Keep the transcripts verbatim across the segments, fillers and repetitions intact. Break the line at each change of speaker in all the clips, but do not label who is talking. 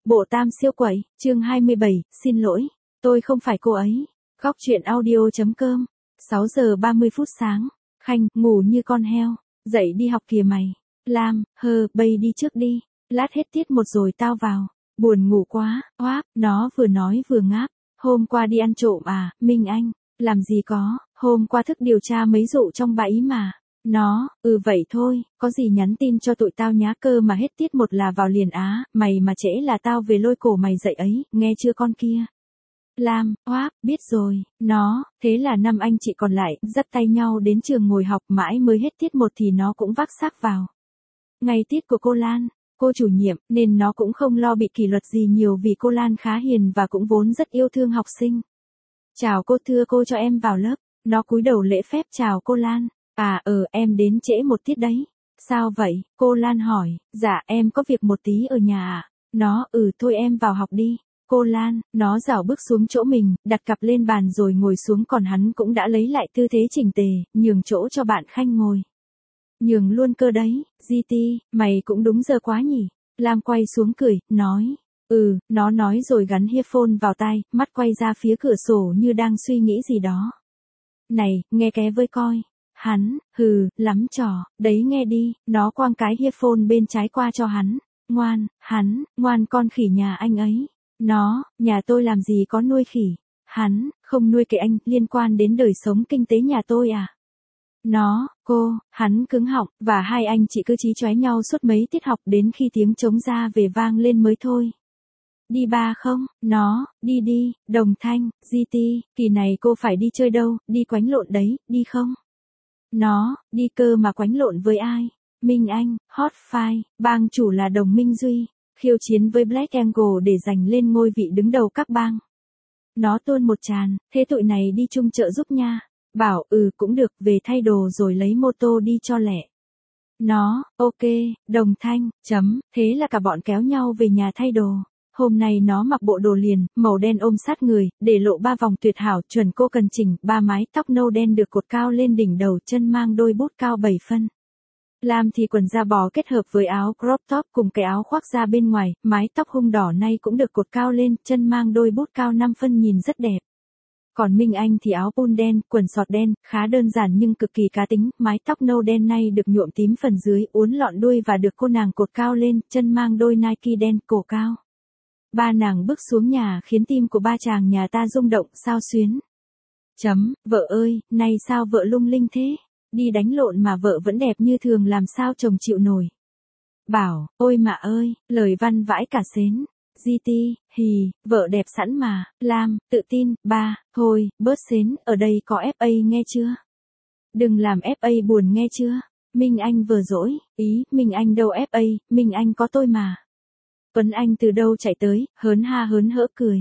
Bộ tam siêu quẩy, chương hai mươi bảy, xin lỗi, tôi không phải cô ấy. Góc truyện audio.com, sáu giờ ba mươi phút sáng, Khanh, ngủ như con heo, dậy đi học kìa mày. Lam, hơ, bây đi trước đi, lát hết tiết một rồi tao vào. Buồn ngủ quá, oáp, nó vừa nói vừa ngáp. Hôm qua đi ăn trộm à, Minh Anh, làm gì có, hôm qua thức điều tra mấy vụ trong bãi mà. Nó, ừ vậy thôi, có gì nhắn tin cho tụi tao nhá, cơ mà hết tiết một là vào liền á, mày mà trễ là tao về lôi cổ mày dậy ấy, nghe chưa con kia. Lam, oáp, biết rồi, nó, thế là năm anh chị còn lại, dắt tay nhau đến trường ngồi học mãi mới hết tiết một thì nó cũng vác xác vào. Ngày tiết của cô Lan, cô chủ nhiệm, nên nó cũng không lo bị kỷ luật gì nhiều vì cô Lan khá hiền và cũng vốn rất yêu thương học sinh. Chào cô, thưa cô cho em vào lớp, nó cúi đầu lễ phép chào cô Lan. À ờ em đến trễ một tiết đấy. Sao vậy? Cô Lan hỏi. Dạ em có việc một tí ở nhà à? Nó, ừ thôi em vào học đi. Cô Lan, nó dảo bước xuống chỗ mình, đặt cặp lên bàn rồi ngồi xuống, còn hắn cũng đã lấy lại tư thế chỉnh tề, nhường chỗ cho bạn Khanh ngồi. Nhường luôn cơ đấy, giê tê, mày cũng đúng giờ quá nhỉ. Lam quay xuống cười, nói. Ừ, nó nói rồi gắn earphone vào tai, mắt quay ra phía cửa sổ như đang suy nghĩ gì đó. Này, nghe ké với coi. Hắn, hừ, lắm trò, đấy nghe đi, nó quăng cái earphone bên trái qua cho hắn. Ngoan, hắn, ngoan con khỉ nhà anh ấy. Nó, nhà tôi làm gì có nuôi khỉ. Hắn, không nuôi kệ anh, liên quan đến đời sống kinh tế nhà tôi à. Nó, cô, hắn cứng họng, và hai anh chị cứ chí chóe nhau suốt mấy tiết học đến khi tiếng trống ra về vang lên mới thôi. Đi ba không? Nó, đi đi, Đồng Thanh, giê tê, kỳ này cô phải đi chơi đâu, đi quánh lộn đấy, đi không? Nó, đi cơ mà quánh lộn với ai? Minh Anh, hot file, bang chủ là Đồng Minh Duy, khiêu chiến với Black Angle để giành lên ngôi vị đứng đầu các bang. Nó tuôn một tràn, thế tụi này đi chung chợ giúp nha. Bảo, ừ cũng được, về thay đồ rồi lấy mô tô đi cho lẹ. Nó, ok, Đồng Thanh, chấm, thế là cả bọn kéo nhau về nhà thay đồ. Hôm nay nó mặc bộ đồ liền, màu đen ôm sát người, để lộ ba vòng tuyệt hảo, chuẩn cô cần chỉnh, ba mái tóc nâu đen được cột cao lên đỉnh đầu, chân mang đôi bút cao bảy phân. Lam thì quần da bò kết hợp với áo crop top cùng cái áo khoác da bên ngoài, mái tóc hung đỏ nay cũng được cột cao lên, chân mang đôi bút cao năm phân nhìn rất đẹp. Còn Minh Anh thì áo pun đen, quần sọt đen, khá đơn giản nhưng cực kỳ cá tính, mái tóc nâu đen nay được nhuộm tím phần dưới, uốn lọn đuôi và được cô nàng cột cao lên, chân mang đôi Nike đen, cổ cao. Ba nàng bước xuống nhà khiến tim của ba chàng nhà ta rung động, sao xuyến. Chấm, vợ ơi, nay sao vợ lung linh thế? Đi đánh lộn mà vợ vẫn đẹp như thường làm sao chồng chịu nổi. Bảo, ôi mà ơi, lời văn vãi cả xến. giê tê, hì, vợ đẹp sẵn mà. Lam, tự tin. Ba, thôi, bớt xến, ở đây có ép a nghe chưa? Đừng làm ép a buồn nghe chưa? Minh Anh vừa dỗi, ý, Minh Anh đâu ép a, Minh Anh có tôi mà. Tuấn Anh từ đâu chạy tới, hớn ha hớn hỡ cười.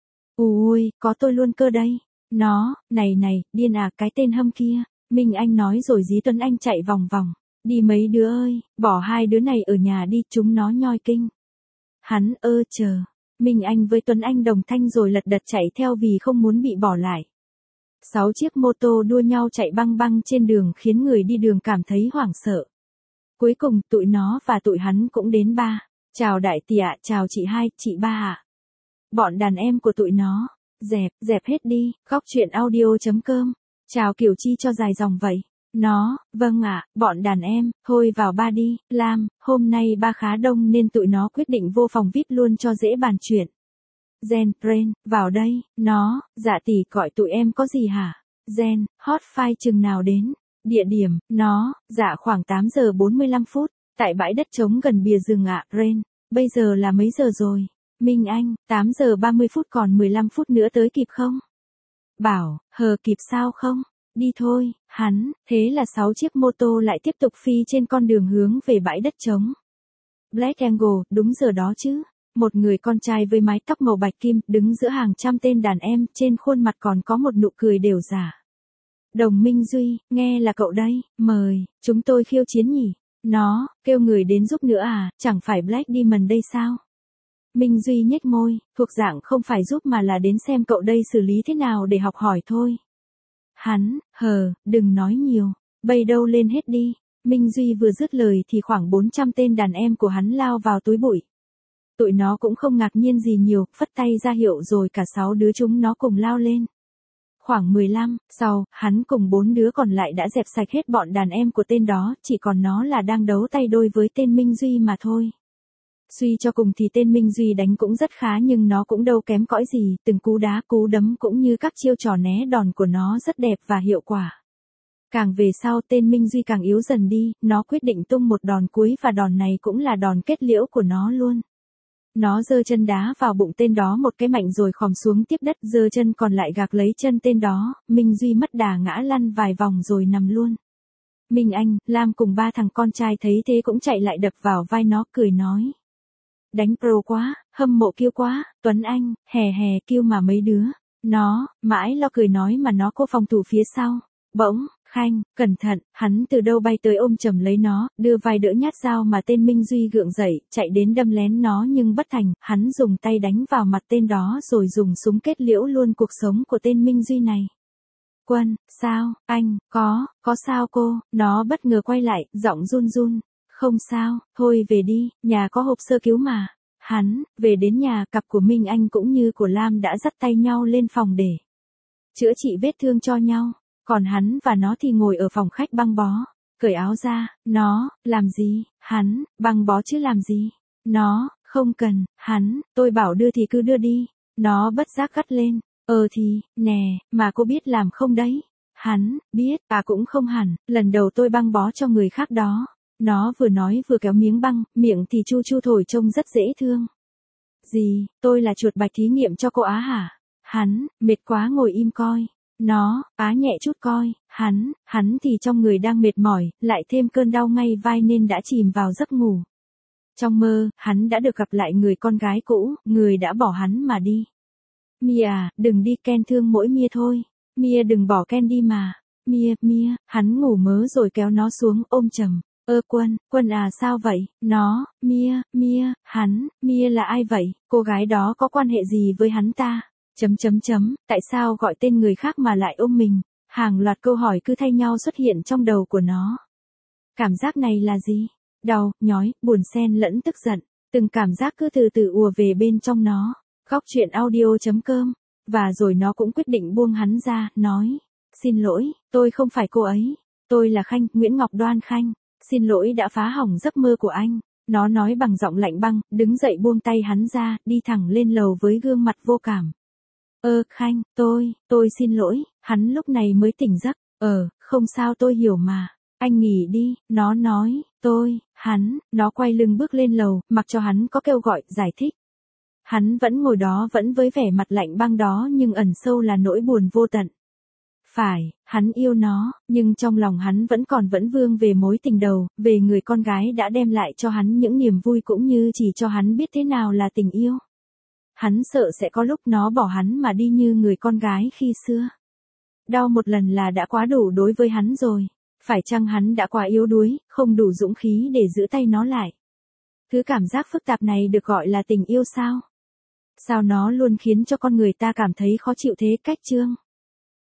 Ui, có tôi luôn cơ đây. Nó, này này, điên à, cái tên hâm kia. Minh Anh nói rồi dí Tuấn Anh chạy vòng vòng. Đi mấy đứa ơi, bỏ hai đứa này ở nhà đi, chúng nó nhoi kinh. Hắn ơ chờ. Minh Anh với Tuấn Anh đồng thanh rồi lật đật chạy theo vì không muốn bị bỏ lại. Sáu chiếc mô tô đua nhau chạy băng băng trên đường khiến người đi đường cảm thấy hoảng sợ. Cuối cùng tụi nó và tụi hắn cũng đến ba. Chào đại tỷ ạ, chào chị hai, chị ba ạ. Bọn đàn em của tụi nó. Dẹp, dẹp hết đi, góc truyện audio.com. Chào kiểu chi cho dài dòng vậy. Nó, vâng ạ, bọn đàn em, thôi vào ba đi. Lam, hôm nay ba khá đông nên tụi nó quyết định vô phòng vi ai pi luôn cho dễ bàn chuyện. Gen, Ren, vào đây. Nó, dạ tỷ gọi tụi em có gì hả? Gen, hot file chừng nào đến? Địa điểm, nó, dạ khoảng tám giờ bốn mươi lăm phút. Tại bãi đất trống gần bìa rừng ạ. Ren, bây giờ là mấy giờ rồi? Minh Anh, tám giờ ba mươi phút, còn mười lăm phút nữa tới kịp không? Bảo, hờ kịp sao không? Đi thôi. Hắn, thế là sáu chiếc mô tô lại tiếp tục phi trên con đường hướng về bãi đất trống. Black Angle, đúng giờ đó chứ. Một người con trai với mái tóc màu bạch kim, đứng giữa hàng trăm tên đàn em, trên khuôn mặt còn có một nụ cười đều giả. Đồng Minh Duy, nghe là cậu đây, mời, chúng tôi khiêu chiến nhỉ? Nó, kêu người đến giúp nữa à, chẳng phải Black Diamond đây sao? Minh Duy nhếch môi, thuộc dạng không phải giúp mà là đến xem cậu đây xử lý thế nào để học hỏi thôi. Hắn, hờ, đừng nói nhiều, bây đâu lên hết đi. Minh Duy vừa dứt lời thì khoảng bốn trăm tên đàn em của hắn lao vào túi bụi. Tụi nó cũng không ngạc nhiên gì nhiều, phất tay ra hiệu rồi cả sáu đứa chúng nó cùng lao lên. Khoảng mười lăm, sau, hắn cùng bốn đứa còn lại đã dẹp sạch hết bọn đàn em của tên đó, chỉ còn nó là đang đấu tay đôi với tên Minh Duy mà thôi. Suy cho cùng thì tên Minh Duy đánh cũng rất khá nhưng nó cũng đâu kém cõi gì, từng cú đá cú đấm cũng như các chiêu trò né đòn của nó rất đẹp và hiệu quả. Càng về sau tên Minh Duy càng yếu dần đi, nó quyết định tung một đòn cuối và đòn này cũng là đòn kết liễu của nó luôn. Nó giơ chân đá vào bụng tên đó một cái mạnh rồi khom xuống tiếp đất, giơ chân còn lại gạc lấy chân tên đó, Minh Duy mất đà ngã lăn vài vòng rồi nằm luôn. Minh Anh, Lam cùng ba thằng con trai thấy thế cũng chạy lại đập vào vai nó cười nói. Đánh pro quá, hâm mộ kêu quá, Tuấn Anh, hè hè kêu mà mấy đứa. Nó, mãi lo cười nói mà nó cố phòng thủ phía sau. Bỗng, Khanh, cẩn thận, hắn từ đâu bay tới ôm chầm lấy nó, đưa vai đỡ nhát dao mà tên Minh Duy gượng dậy, chạy đến đâm lén nó nhưng bất thành, hắn dùng tay đánh vào mặt tên đó rồi dùng súng kết liễu luôn cuộc sống của tên Minh Duy này. Quân, sao, anh, có, có sao cô, nó bất ngờ quay lại, giọng run run. Không sao, thôi về đi, nhà có hộp sơ cứu mà. Hắn, về đến nhà, cặp của Minh Anh cũng như của Lam đã dắt tay nhau lên phòng để chữa trị vết thương cho nhau. Còn hắn và nó thì ngồi ở phòng khách băng bó. Cởi áo ra, nó, làm gì, hắn, băng bó chứ làm gì. Nó, không cần, hắn, tôi bảo đưa thì cứ đưa đi. Nó bất giác gắt lên, ờ thì, nè, mà cô biết làm không đấy. Hắn, biết, à cũng không hẳn, lần đầu tôi băng bó cho người khác đó. Nó vừa nói vừa kéo miếng băng, miệng thì chu chu thổi trông rất dễ thương. Gì, tôi là chuột bạch thí nghiệm cho cô Á hả? Hắn, mệt quá ngồi im coi. Nó, Á nhẹ chút coi, hắn, hắn thì trong người đang mệt mỏi, lại thêm cơn đau ngay vai nên đã chìm vào giấc ngủ. Trong mơ, hắn đã được gặp lại người con gái cũ, người đã bỏ hắn mà đi. Mia, đừng đi, Ken thương mỗi Mia thôi. Mia đừng bỏ Ken đi mà. Mia, Mia, hắn ngủ mớ rồi kéo nó xuống ôm chầm. Ơ Quân, Quân à sao vậy? Nó, Mia, Mia, hắn, Mia là ai vậy? Cô gái đó có quan hệ gì với hắn ta? Chấm chấm chấm, tại sao gọi tên người khác mà lại ôm mình? Hàng loạt câu hỏi cứ thay nhau xuất hiện trong đầu của nó. Cảm giác này là gì? Đau, nhói, buồn xen lẫn tức giận. Từng cảm giác cứ từ từ ùa về bên trong nó. Góc truyện audio chấm com. Và rồi nó cũng quyết định buông hắn ra, nói. Xin lỗi, tôi không phải cô ấy. Tôi là Khanh, Nguyễn Ngọc Đoan Khanh. Xin lỗi đã phá hỏng giấc mơ của anh. Nó nói bằng giọng lạnh băng, đứng dậy buông tay hắn ra, đi thẳng lên lầu với gương mặt vô cảm. Ơ, Khanh, tôi, tôi xin lỗi, hắn lúc này mới tỉnh giấc. Ờ, không sao tôi hiểu mà. Anh nghỉ đi, nó nói, tôi, hắn, nó quay lưng bước lên lầu, mặc cho hắn có kêu gọi, giải thích. Hắn vẫn ngồi đó vẫn với vẻ mặt lạnh băng đó nhưng ẩn sâu là nỗi buồn vô tận. Phải, hắn yêu nó, nhưng trong lòng hắn vẫn còn vẫn vương về mối tình đầu, về người con gái đã đem lại cho hắn những niềm vui cũng như chỉ cho hắn biết thế nào là tình yêu. Hắn sợ sẽ có lúc nó bỏ hắn mà đi như người con gái khi xưa. Đau một lần là đã quá đủ đối với hắn rồi. Phải chăng hắn đã quá yếu đuối, không đủ dũng khí để giữ tay nó lại? Thứ cảm giác phức tạp này được gọi là tình yêu sao? Sao nó luôn khiến cho con người ta cảm thấy khó chịu thế cách chương?